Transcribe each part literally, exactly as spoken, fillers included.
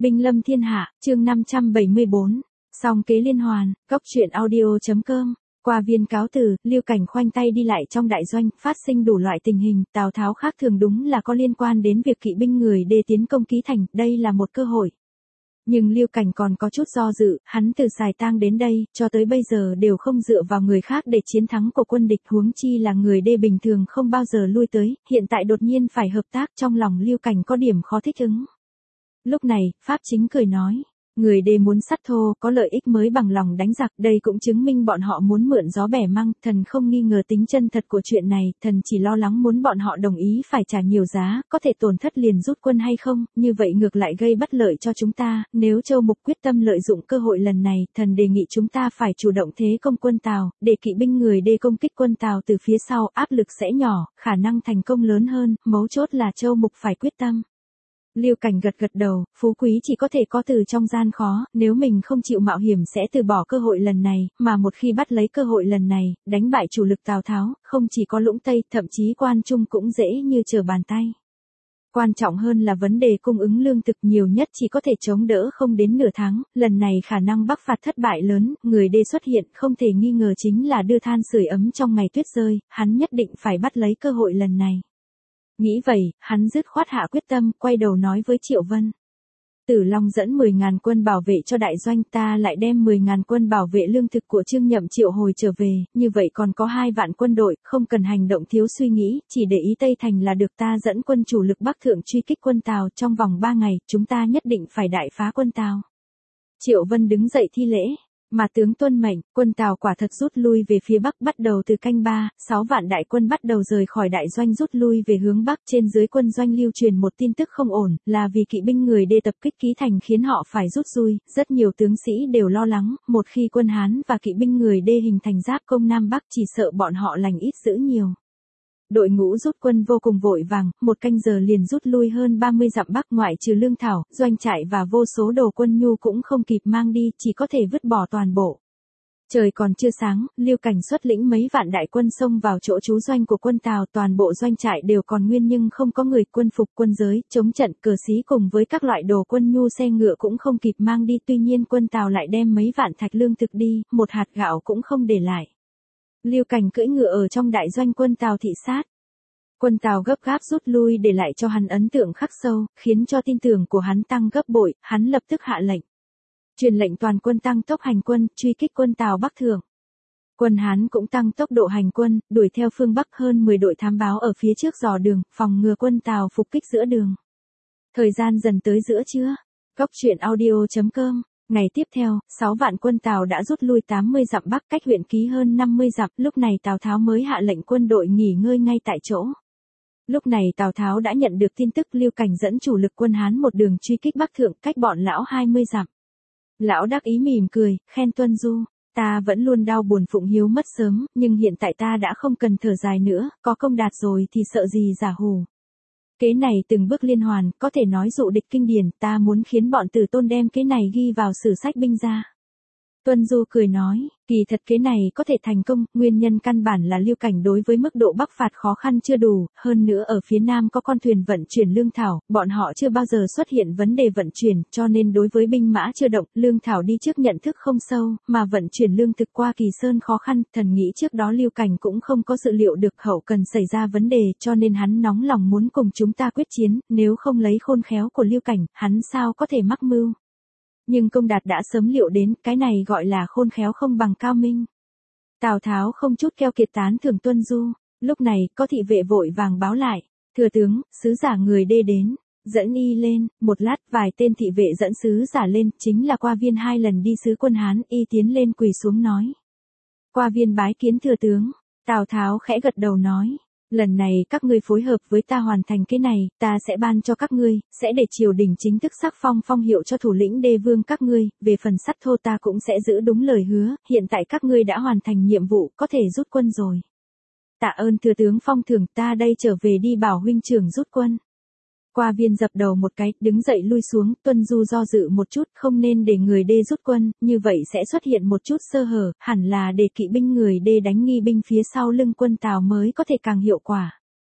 Binh lâm thiên hạ, chương năm trăm bảy mươi bốn. Song kế liên hoàn, góc truyện audio.com. Qua viên cáo từ, Lưu Cảnh khoanh tay đi lại trong đại doanh, phát sinh đủ loại tình hình, Tào Tháo khác thường đúng là có liên quan đến việc kỵ binh người Đê tiến công Ký Thành, đây là một cơ hội. Nhưng Lưu Cảnh còn có chút do dự, hắn từ Sài Tang đến đây, cho tới bây giờ đều không dựa vào người khác để chiến thắng của quân địch, huống chi là người Đê bình thường không bao giờ lui tới, hiện tại đột nhiên phải hợp tác, trong lòng Lưu Cảnh có điểm khó thích ứng. Lúc này, Pháp Chính cười nói, người Đê muốn sắt thô, có lợi ích mới bằng lòng đánh giặc, đây cũng chứng minh bọn họ muốn mượn gió bẻ măng, thần không nghi ngờ tính chân thật của chuyện này, thần chỉ lo lắng muốn bọn họ đồng ý phải trả nhiều giá, có thể tổn thất liền rút quân hay không, như vậy ngược lại gây bất lợi cho chúng ta, nếu Châu Mục quyết tâm lợi dụng cơ hội lần này, thần đề nghị chúng ta phải chủ động thế công quân Tào, để kỵ binh người Đê công kích quân Tào từ phía sau, áp lực sẽ nhỏ, khả năng thành công lớn hơn, mấu chốt là Châu Mục phải quyết tâm. Lưu Cảnh gật gật đầu, Phú Quý chỉ có thể có từ trong gian khó, nếu mình không chịu mạo hiểm sẽ từ bỏ cơ hội lần này, mà một khi bắt lấy cơ hội lần này, đánh bại chủ lực Tào Tháo, không chỉ có Lũng Tây, thậm chí Quan Trung cũng dễ như trở bàn tay. Quan trọng hơn là vấn đề cung ứng lương thực, nhiều nhất chỉ có thể chống đỡ không đến nửa tháng, lần này khả năng bắc phạt thất bại lớn, người Đê xuất hiện không thể nghi ngờ chính là đưa than sưởi ấm trong ngày tuyết rơi, hắn nhất định phải bắt lấy cơ hội lần này. Nghĩ vậy, hắn dứt khoát hạ quyết tâm, quay đầu nói với Triệu Vân. Tử Long dẫn mười ngàn quân bảo vệ cho đại doanh, ta lại đem mười ngàn quân bảo vệ lương thực của Trương Nhậm triệu hồi trở về, như vậy còn có hai vạn quân đội, không cần hành động thiếu suy nghĩ, chỉ để ý Tây Thành là được, ta dẫn quân chủ lực Bắc Thượng truy kích quân Tào, trong vòng ba ngày, chúng ta nhất định phải đại phá quân Tào. Triệu Vân đứng dậy thi lễ. Mà tướng tuân mệnh, quân Tào quả thật rút lui về phía Bắc, bắt đầu từ canh ba, sáu vạn đại quân bắt đầu rời khỏi đại doanh rút lui về hướng Bắc, trên dưới quân doanh lưu truyền một tin tức không ổn, là vì kỵ binh người Đê tập kích Ký Thành khiến họ phải rút lui, rất nhiều tướng sĩ đều lo lắng, một khi quân Hán và kỵ binh người Đê hình thành giáp công Nam Bắc chỉ sợ bọn họ lành ít dữ nhiều. Đội ngũ rút quân vô cùng vội vàng, một canh giờ liền rút lui hơn ba mươi dặm Bắc, ngoại trừ lương thảo, doanh trại và vô số đồ quân nhu cũng không kịp mang đi, chỉ có thể vứt bỏ toàn bộ. Trời còn chưa sáng, Lưu Cảnh xuất lĩnh mấy vạn đại quân xông vào chỗ trú doanh của quân Tào, toàn bộ doanh trại đều còn nguyên nhưng không có người, quân phục, quân giới, chống trận, cờ xí cùng với các loại đồ quân nhu xe ngựa cũng không kịp mang đi, tuy nhiên quân Tào lại đem mấy vạn thạch lương thực đi, một hạt gạo cũng không để lại. Lưu Cảnh cưỡi ngựa ở trong đại doanh quân Tào thị sát. Quân Tào gấp gáp rút lui để lại cho hắn ấn tượng khắc sâu, khiến cho tin tưởng của hắn tăng gấp bội, hắn lập tức hạ lệnh. Truyền lệnh toàn quân tăng tốc hành quân, truy kích quân Tào Bắc Thượng. Quân Hán cũng tăng tốc độ hành quân, đuổi theo phương Bắc, hơn mười đội thám báo ở phía trước dò đường, phòng ngừa quân Tào phục kích giữa đường. Thời gian dần tới giữa trưa. Góc truyện audio.com. Ngày tiếp theo, sáu vạn quân Tào đã rút lui tám mươi dặm Bắc, cách huyện Ký hơn năm mươi dặm, lúc này Tào Tháo mới hạ lệnh quân đội nghỉ ngơi ngay tại chỗ. Lúc này Tào Tháo đã nhận được tin tức Lưu Cảnh dẫn chủ lực quân Hán một đường truy kích Bắc Thượng, cách bọn lão hai mươi dặm. Lão đắc ý mỉm cười, khen Tuân Du, ta vẫn luôn đau buồn Phụng Hiếu mất sớm, nhưng hiện tại ta đã không cần thở dài nữa, có công đạt rồi thì sợ gì giả hù. Kế này từng bước liên hoàn, có thể nói dụ địch kinh điển, ta muốn khiến bọn Tử Tôn đem kế này ghi vào sử sách binh gia. Tuân Du cười nói, kỳ thật kế này có thể thành công, nguyên nhân căn bản là Lưu Cảnh đối với mức độ bắc phạt khó khăn chưa đủ, hơn nữa ở phía Nam có con thuyền vận chuyển lương thảo, bọn họ chưa bao giờ xuất hiện vấn đề vận chuyển, cho nên đối với binh mã chưa động, lương thảo đi trước nhận thức không sâu, mà vận chuyển lương thực qua Kỳ Sơn khó khăn, thần nghĩ trước đó Lưu Cảnh cũng không có dự liệu được hậu cần xảy ra vấn đề, cho nên hắn nóng lòng muốn cùng chúng ta quyết chiến, nếu không lấy khôn khéo của Lưu Cảnh, hắn sao có thể mắc mưu. Nhưng Công Đạt đã sớm liệu đến, cái này gọi là khôn khéo không bằng cao minh. Tào Tháo không chút keo kiệt tán thưởng Tuân Du, lúc này, có thị vệ vội vàng báo lại, thừa tướng, sứ giả người Đê đến, dẫn y lên, một lát, vài tên thị vệ dẫn sứ giả lên, chính là Qua Viên hai lần đi sứ quân Hán, y tiến lên quỳ xuống nói. Qua Viên bái kiến thừa tướng, Tào Tháo khẽ gật đầu nói. Lần này các ngươi phối hợp với ta hoàn thành cái này, ta sẽ ban cho các ngươi, sẽ để triều đình chính thức sắc phong phong hiệu cho thủ lĩnh Đê vương các ngươi, về phần sắt thô ta cũng sẽ giữ đúng lời hứa, hiện tại các ngươi đã hoàn thành nhiệm vụ, có thể rút quân rồi. Tạ ơn thừa tướng phong thưởng, ta đây trở về đi bảo huynh trưởng rút quân. Qua Viên dập đầu một cái, đứng dậy lui xuống, Tuân Du do dự một chút, không nên để người Đê rút quân, như vậy sẽ xuất hiện một chút sơ hở, hẳn là để kỵ binh người Đê đánh nghi binh phía sau lưng quân Tào mới có thể càng hiệu quả.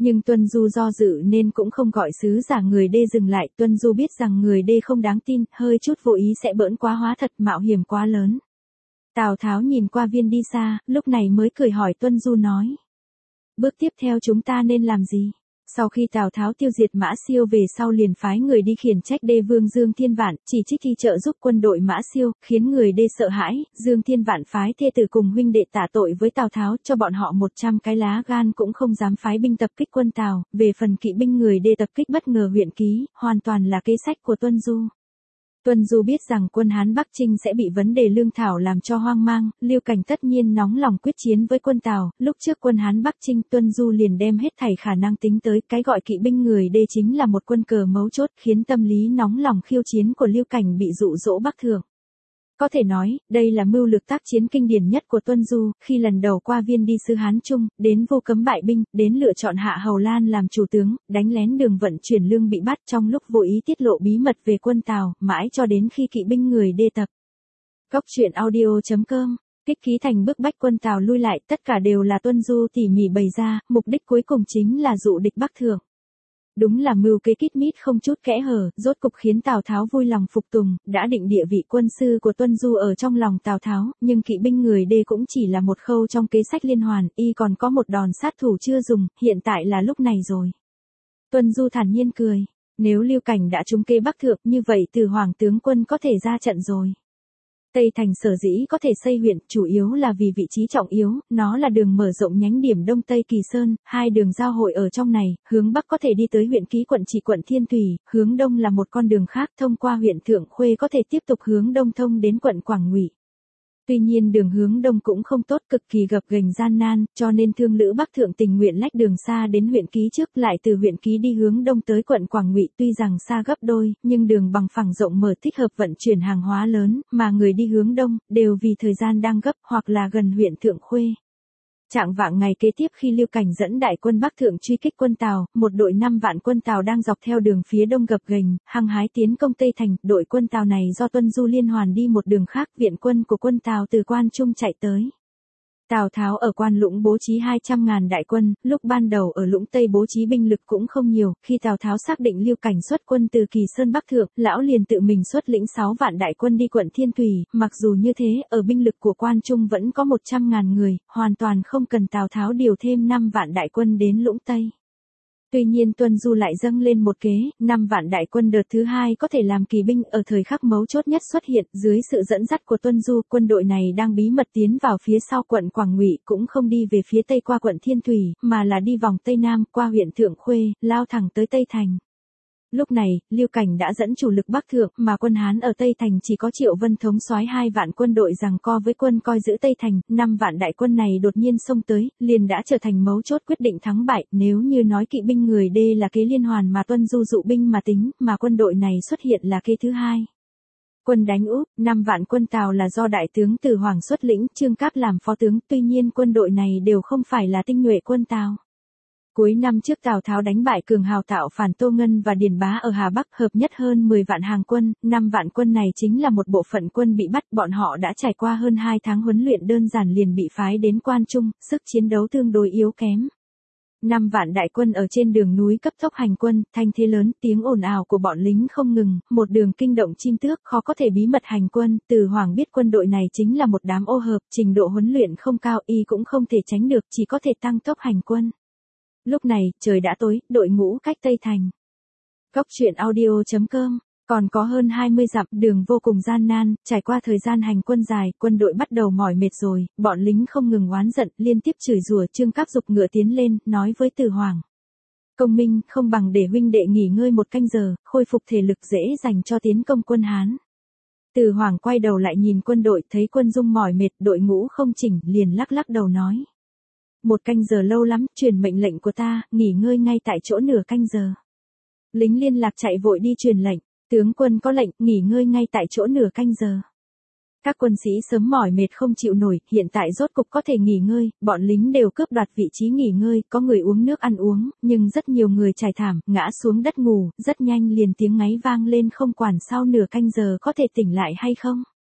Nhưng Tuân Du do dự nên cũng không gọi sứ giả người Đê dừng lại. Tuân Du biết rằng người Đê không đáng tin, hơi chút vô ý sẽ bỡn quá hóa thật, mạo hiểm quá lớn. Tào Tháo nhìn qua viên đi xa, lúc này mới cười hỏi Tuân Du nói. Bước tiếp theo chúng ta nên làm gì? Sau khi Tào Tháo tiêu diệt Mã Siêu về sau liền phái người đi khiển trách Đê vương Dương Thiên Vạn, chỉ trích khi trợ giúp quân đội Mã Siêu, khiến người Đê sợ hãi. Dương Thiên Vạn phái thê tử cùng huynh đệ tạ tội với Tào Tháo, cho bọn họ một trăm cái lá gan cũng không dám phái binh tập kích quân Tào. Về phần kỵ binh người Đê tập kích bất ngờ huyện Ký, hoàn toàn là kế sách của Tuân Du. Tuân Du biết rằng quân Hán Bắc Chinh sẽ bị vấn đề lương thảo làm cho hoang mang, Lưu Cảnh tất nhiên nóng lòng quyết chiến với quân Tào. Lúc trước quân Hán Bắc Chinh, Tuân Du liền đem hết thảy khả năng tính tới, cái gọi kỵ binh người Đê chính là một quân cờ mấu chốt, khiến tâm lý nóng lòng khiêu chiến của Lưu Cảnh bị dụ dỗ bắc thượng. Có thể nói, đây là mưu lược tác chiến kinh điển nhất của Tuân Du, khi lần đầu qua viên đi sứ Hán Trung, đến Vô Cấm bại binh, đến lựa chọn Hạ Hầu Lan làm chủ tướng, đánh lén đường vận chuyển lương bị bắt trong lúc vô ý tiết lộ bí mật về quân Tào, mãi cho đến khi kỵ binh người Đê tập. Góc truyện audio chấm com, kích Ký Thành bức bách quân Tào lui lại, tất cả đều là Tuân Du tỉ mỉ bày ra, mục đích cuối cùng chính là dụ địch bắc thượng. Đúng là mưu kế kít mít không chút kẽ hở, rốt cục khiến Tào Tháo vui lòng phục tùng, đã định địa vị quân sư của Tuân Du ở trong lòng Tào Tháo, nhưng kỵ binh người Đê cũng chỉ là một khâu trong kế sách liên hoàn, y còn có một đòn sát thủ chưa dùng, hiện tại là lúc này rồi. Tuân Du thản nhiên cười, nếu Lưu Cảnh đã trúng kế bắc thượng như vậy Từ Hoàng tướng quân có thể ra trận rồi. Tây Thành sở dĩ có thể xây huyện, chủ yếu là vì vị trí trọng yếu, nó là đường mở rộng nhánh điểm Đông Tây Kỳ Sơn, hai đường giao hội ở trong này, hướng Bắc có thể đi tới huyện Ký quận Trị quận Thiên Thủy, hướng Đông là một con đường khác thông qua huyện Thượng Khuê có thể tiếp tục hướng Đông thông đến quận Quảng Ngụy. Tuy nhiên đường hướng Đông cũng không tốt, cực kỳ gập ghềnh gian nan, cho nên thương lữ Bắc thượng tình nguyện lách đường xa đến huyện Ký trước, lại từ huyện Ký đi hướng Đông tới quận Quảng Ngụy, tuy rằng xa gấp đôi, nhưng đường bằng phẳng rộng mở thích hợp vận chuyển hàng hóa lớn, mà người đi hướng Đông, đều vì thời gian đang gấp, hoặc là gần huyện Thượng Khuê. Trạng vạng ngày kế tiếp khi Lưu Cảnh dẫn đại quân Bắc thượng truy kích quân Tào, một đội năm vạn quân Tào đang dọc theo đường phía đông gập ghềnh, hăng hái tiến công Tây Thành, đội quân Tào này do Tuân Du liên hoàn đi một đường khác, viện quân của quân Tào từ Quan Trung chạy tới. Tào Tháo ở Quan Lũng bố trí hai trăm ngàn đại quân, lúc ban đầu ở Lũng Tây bố trí binh lực cũng không nhiều, khi Tào Tháo xác định Lưu Cảnh xuất quân từ Kỳ Sơn Bắc thượng, lão liền tự mình xuất lĩnh sáu vạn đại quân đi quận Thiên Thủy, mặc dù như thế, ở binh lực của Quan Trung vẫn có một trăm ngàn người, hoàn toàn không cần Tào Tháo điều thêm năm vạn đại quân đến Lũng Tây. Tuy nhiên Tuân Du lại dâng lên một kế, năm vạn đại quân đợt thứ hai có thể làm kỳ binh ở thời khắc mấu chốt nhất xuất hiện, dưới sự dẫn dắt của Tuân Du, quân đội này đang bí mật tiến vào phía sau quận Quảng Ngụy, cũng không đi về phía tây qua quận Thiên Thủy, mà là đi vòng tây nam qua huyện Thượng Khuê, lao thẳng tới Tây Thành. Lúc này, Lưu Cảnh đã dẫn chủ lực Bắc thượng, mà quân Hán ở Tây Thành chỉ có Triệu Vân thống soái hai vạn quân đội giằng co với quân coi giữ Tây Thành, năm vạn đại quân này đột nhiên xông tới, liền đã trở thành mấu chốt quyết định thắng bại, nếu như nói kỵ binh người Đê là kế liên hoàn mà Tuân Du dụ binh mà tính, mà quân đội này xuất hiện là kế thứ hai. Quân đánh úp, năm vạn quân Tào là do đại tướng Từ Hoàng xuất lĩnh, Trương Cáp làm phó tướng, tuy nhiên quân đội này đều không phải là tinh nhuệ quân Tào. Cuối năm trước Tào Tháo đánh bại cường hào tạo phản Tô Ngân và Điền Bá ở Hà Bắc, hợp nhất hơn mười vạn hàng quân, năm vạn quân này chính là một bộ phận quân bị bắt, bọn họ đã trải qua hơn hai tháng huấn luyện đơn giản liền bị phái đến Quan Trung, sức chiến đấu tương đối yếu kém. Năm vạn đại quân ở trên đường núi cấp tốc hành quân, thanh thế lớn, tiếng ồn ào của bọn lính không ngừng, một đường kinh động chim tước, khó có thể bí mật hành quân, Từ Hoàng biết quân đội này chính là một đám ô hợp, trình độ huấn luyện không cao, y cũng không thể tránh được, chỉ có thể tăng tốc hành quân. Lúc này, trời đã tối, đội ngũ cách Tây Thành. Góc truyện audio chấm com, còn có hơn hai mươi dặm, đường vô cùng gian nan, trải qua thời gian hành quân dài, quân đội bắt đầu mỏi mệt rồi, bọn lính không ngừng oán giận, liên tiếp chửi rủa, Trương Cáp giục ngựa tiến lên, nói với Từ Hoàng. Công minh, không bằng để huynh đệ nghỉ ngơi một canh giờ, khôi phục thể lực dễ dành cho tiến công quân Hán. Từ Hoàng quay đầu lại nhìn quân đội, thấy quân dung mỏi mệt, đội ngũ không chỉnh, liền lắc lắc đầu nói. Một canh giờ lâu lắm, truyền mệnh lệnh của ta, nghỉ ngơi ngay tại chỗ nửa canh giờ. Lính liên lạc chạy vội đi truyền lệnh, tướng quân có lệnh, nghỉ ngơi ngay tại chỗ nửa canh giờ. Các quân sĩ sớm mỏi mệt không chịu nổi, hiện tại rốt cục có thể nghỉ ngơi, bọn lính đều cướp đoạt vị trí nghỉ ngơi, có người uống nước ăn uống, nhưng rất nhiều người trải thảm, ngã xuống đất ngủ, rất nhanh liền tiếng ngáy vang lên, không quản sau nửa canh giờ có thể tỉnh lại hay không.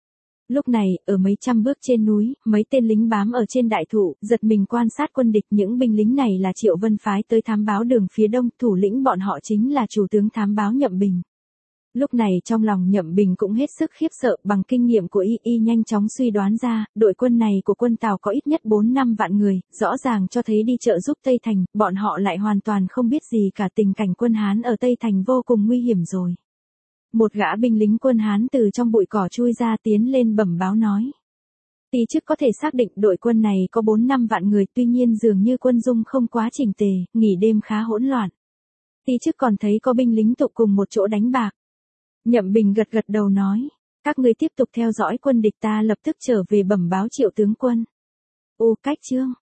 Lúc này, ở mấy trăm bước trên núi, mấy tên lính bám ở trên đại thụ, giật mình quan sát quân địch. Những binh lính này là Triệu Vân phái tới thám báo đường phía đông, thủ lĩnh bọn họ chính là chủ tướng thám báo Nhậm Bình. Lúc này trong lòng Nhậm Bình cũng hết sức khiếp sợ, bằng kinh nghiệm của y y nhanh chóng suy đoán ra, đội quân này của quân Tào có ít nhất bốn năm vạn người, rõ ràng cho thấy đi trợ giúp Tây Thành, bọn họ lại hoàn toàn không biết gì cả, tình cảnh quân Hán ở Tây Thành vô cùng nguy hiểm rồi. Một gã binh lính quân Hán từ trong bụi cỏ chui ra tiến lên bẩm báo nói. Tỳ chức có thể xác định đội quân này có bốn năm vạn người, tuy nhiên dường như quân dung không quá chỉnh tề, nghỉ đêm khá hỗn loạn. Tỳ chức còn thấy có binh lính tụ cùng một chỗ đánh bạc. Nhậm Bình gật gật đầu nói, các ngươi tiếp tục theo dõi quân địch, ta lập tức trở về bẩm báo Triệu tướng quân. Ô cách chương,